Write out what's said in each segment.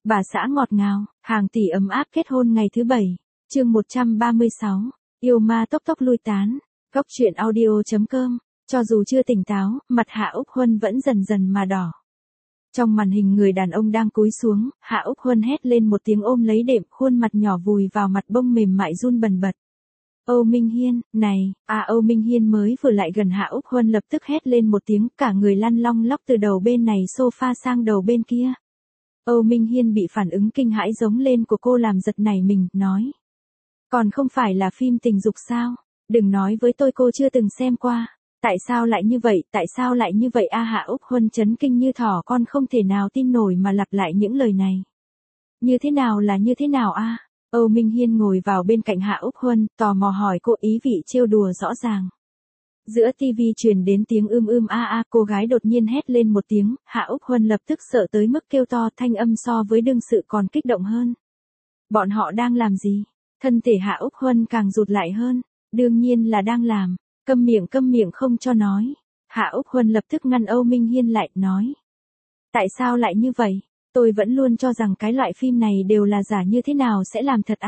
Bà xã ngọt ngào, hàng tỷ ấm áp kết hôn ngày thứ 7. Chương 136. Yêu ma tốc tốc lui tán. Góc truyện audio.com. Cho dù chưa tỉnh táo, mặt Hạ Úc Huân vẫn dần dần mà đỏ. Trong màn hình người đàn ông đang cúi xuống, Hạ Úc Huân hét lên một tiếng ôm lấy đệm, khuôn mặt nhỏ vùi vào mặt bông mềm mại run bần bật. Âu Minh Hiên, này, Âu Minh Hiên mới vừa lại gần Hạ Úc Huân lập tức hét lên một tiếng, cả người lăn long lóc từ đầu bên này sofa sang đầu bên kia. Âu Minh Hiên bị phản ứng kinh hãi giống lên của cô làm giật nảy mình, nói. Còn không phải là phim tình dục sao? Đừng nói với tôi cô chưa từng xem qua. Tại sao lại như vậy, tại sao lại như vậy Hạ Úc Huân chấn kinh như thỏ con không thể nào tin nổi mà lặp lại những lời này. Như thế nào là như thế nào Âu Minh Hiên ngồi vào bên cạnh Hạ Úc Huân, tò mò hỏi cô ý vị trêu đùa rõ ràng. Giữa TV truyền đến tiếng cô gái đột nhiên hét lên một tiếng, Hạ Úc Huân lập tức sợ tới mức kêu to, thanh âm so với đương sự còn kích động hơn. Bọn họ đang làm gì? Thân thể Hạ Úc Huân càng rụt lại hơn, đương nhiên là đang làm, câm miệng không cho nói. Hạ Úc Huân lập tức ngăn Âu Minh Hiên lại, nói. Tại sao lại như vậy? Tôi vẫn luôn cho rằng cái loại phim này đều là giả, như thế nào sẽ làm thật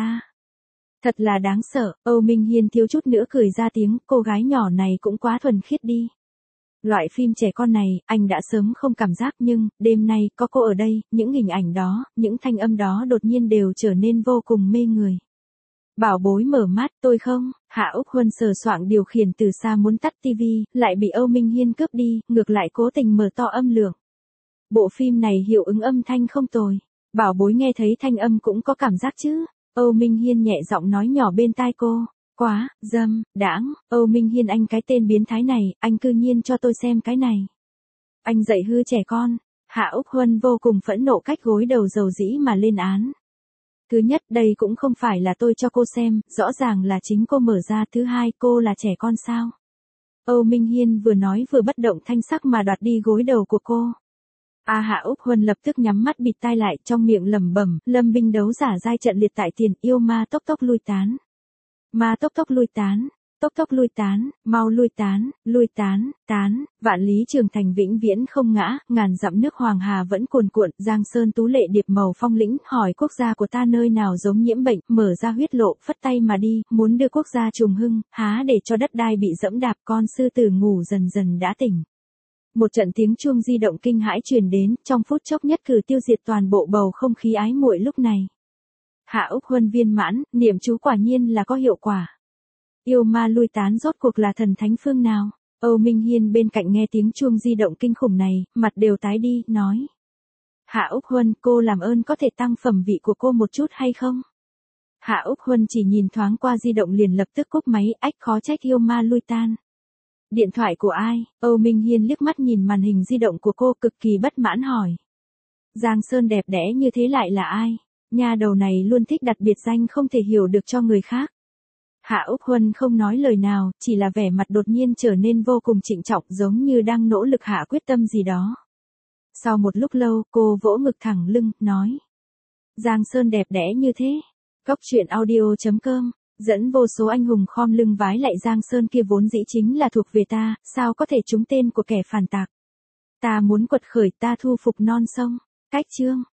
Thật là đáng sợ. Âu Minh Hiên thiếu chút nữa cười ra tiếng, cô gái nhỏ này cũng quá thuần khiết đi. Loại phim trẻ con này, anh đã sớm không cảm giác nhưng, đêm nay, có cô ở đây, những hình ảnh đó, những thanh âm đó đột nhiên đều trở nên vô cùng mê người. Bảo bối mở mắt, tôi không. Hạ Úc Huân sờ soạng điều khiển từ xa muốn tắt tivi, lại bị Âu Minh Hiên cướp đi, ngược lại cố tình mở to âm lượng. Bộ phim này hiệu ứng âm thanh không tồi. Bảo bối nghe thấy thanh âm cũng có cảm giác chứ. Âu Minh Hiên nhẹ giọng nói nhỏ bên tai cô. Quá, dâm, đãng. Âu Minh Hiên, anh cái tên biến thái này, anh cư nhiên cho tôi xem cái này. Anh dạy hư trẻ con. Hạ Úc Huân vô cùng phẫn nộ, cách gối đầu dầu dĩ mà lên án. Thứ nhất, đây cũng không phải là tôi cho cô xem, rõ ràng là chính cô mở ra. Thứ hai, cô là trẻ con sao? Âu Minh Hiên vừa nói vừa bất động thanh sắc mà đoạt đi gối đầu của cô. Hạ Úc Huân lập tức nhắm mắt bịt tai lại, trong miệng lẩm bẩm, lâm binh đấu giả giai trận liệt tại tiền, yêu ma tốc tốc lui tán. Ma tốc tốc lui tán, tốc tốc lui tán, mau lui tán, tán, vạn lý trường thành vĩnh viễn không ngã, ngàn dặm nước Hoàng Hà vẫn cuồn cuộn, Giang Sơn tú lệ điệp màu phong lĩnh, hỏi quốc gia của ta nơi nào giống nhiễm bệnh, mở ra huyết lộ, phất tay mà đi, muốn đưa quốc gia trùng hưng, há để cho đất đai bị dẫm đạp, con sư tử ngủ dần dần đã tỉnh. Một trận tiếng chuông di động kinh hãi truyền đến, trong phút chốc nhất cử tiêu diệt toàn bộ bầu không khí ái muội lúc này. Hạ Úc Huân viên mãn, niệm chú quả nhiên là có hiệu quả. Yêu ma lui tán rốt cuộc là thần thánh phương nào? Âu Minh Hiên bên cạnh nghe tiếng chuông di động kinh khủng này, mặt đều tái đi, nói. Hạ Úc Huân, cô làm ơn có thể tăng phẩm vị của cô một chút hay không? Hạ Úc Huân chỉ nhìn thoáng qua di động liền lập tức cúp máy, khó trách yêu ma lui tan. Điện thoại của ai? Âu Minh Hiên liếc mắt nhìn màn hình di động của cô, cực kỳ bất mãn hỏi. Giang Sơn đẹp đẽ như thế lại là ai? Nha đầu này luôn thích đặt biệt danh không thể hiểu được cho người khác. Hạ Úc Huân không nói lời nào, chỉ là vẻ mặt đột nhiên trở nên vô cùng trịnh trọng, giống như đang nỗ lực hạ quyết tâm gì đó. Sau một lúc lâu, cô vỗ ngực thẳng lưng, nói. Giang Sơn đẹp đẽ như thế. Góc truyện audio.com. Dẫn vô số anh hùng khom lưng vái lại Giang Sơn kia vốn dĩ chính là thuộc về ta, sao có thể trúng tên của kẻ phản tạc. Ta muốn quật khởi, ta thu phục non sông. Cách chương.